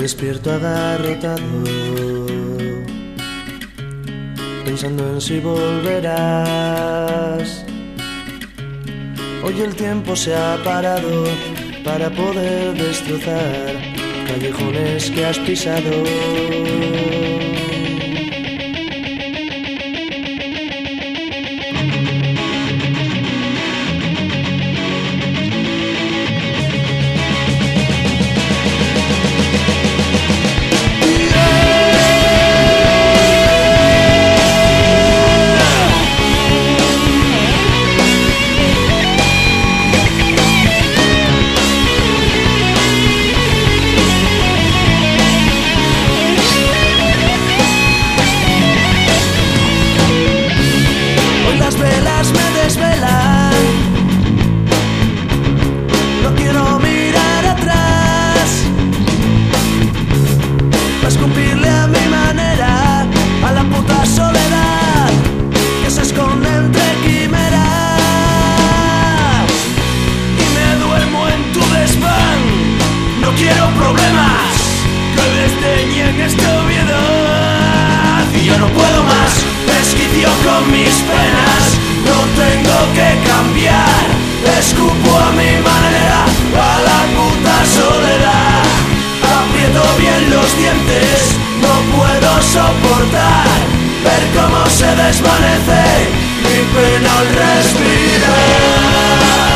despierto agarrotado, pensando en si volverás. Hoy el tiempo se ha parado para poder destrozar callejones que has pisado. Escupirle a mi manera a la puta soledad que se esconde entre quimeras. Y me duermo en tu desván. No quiero problemas que desdeñen esta obviedad. Y yo no puedo más, desquicio con mis penas. No tengo que cambiar. Escupo a mi manera a la puta soledad. Aprieto bien los dientes, no puedo soportar ver cómo se desvanece mi pena al respirar.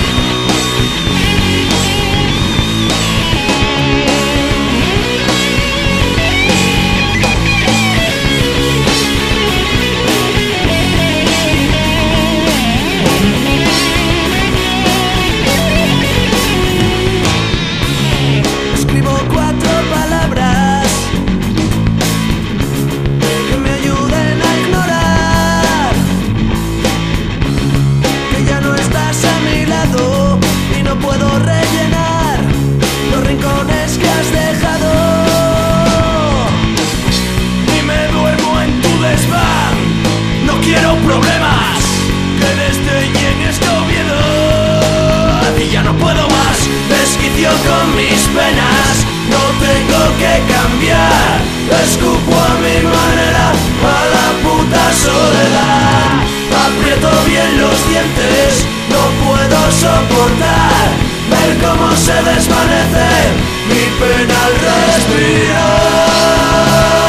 Quiero problemas que desdeñen esta obviedad. Y ya no puedo más, desquicio con mis penas. No tengo que cambiar. Escupo a mi manera a la puta soledad. Aprieto bien los dientes, no puedo soportar ver cómo se desvanece mi pena al respirar.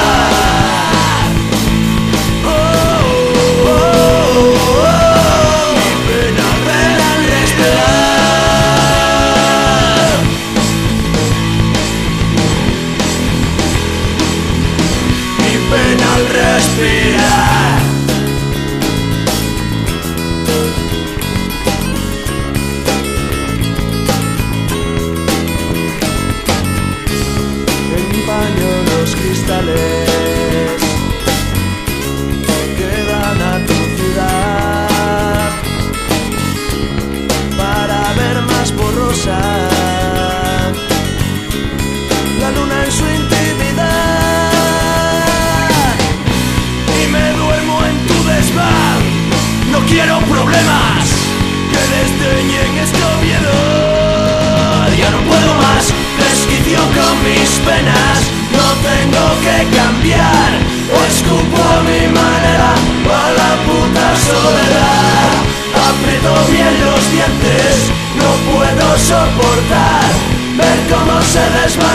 Respirar. Empaño los cristales que dan a tu ciudad para ver más borrosa la luna en su intimidad. No quiero problemas que desdeñen esta obviedad. Ya no puedo más, desquicio con mis penas. No tengo que cambiar. Escupo a mi manera a la puta soledad. Aprieto bien los dientes, no puedo soportar ver cómo se desvanece